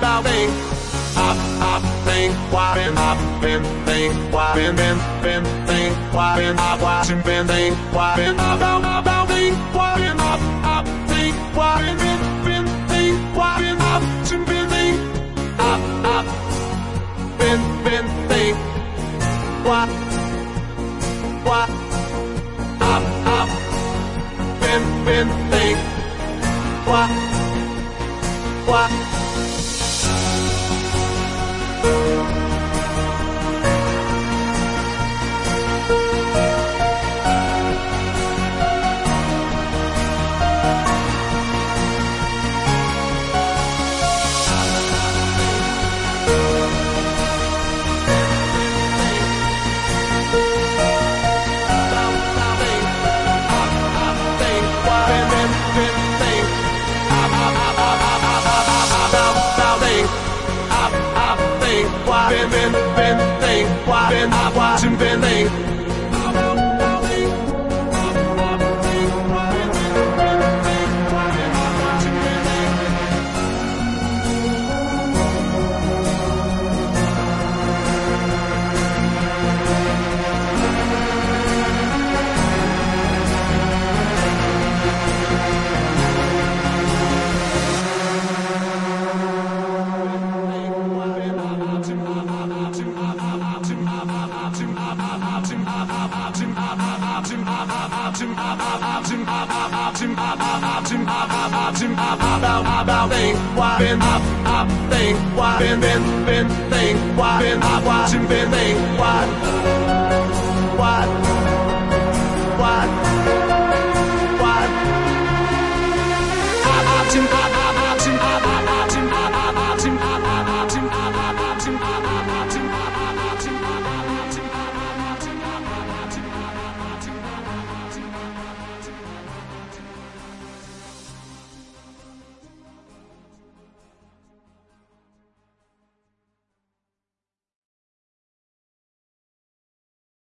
about thing. Up, thing, why been thing, why been thing, why been up, watching been thing, why been about thing, why been up, thing, why been thing, why been up, watching been thing, up, been thing, why, up, been thing, why. Been thing, why been up, watching been thing. About thing, why been up thing, why been thing, why been up, watching been thing, why.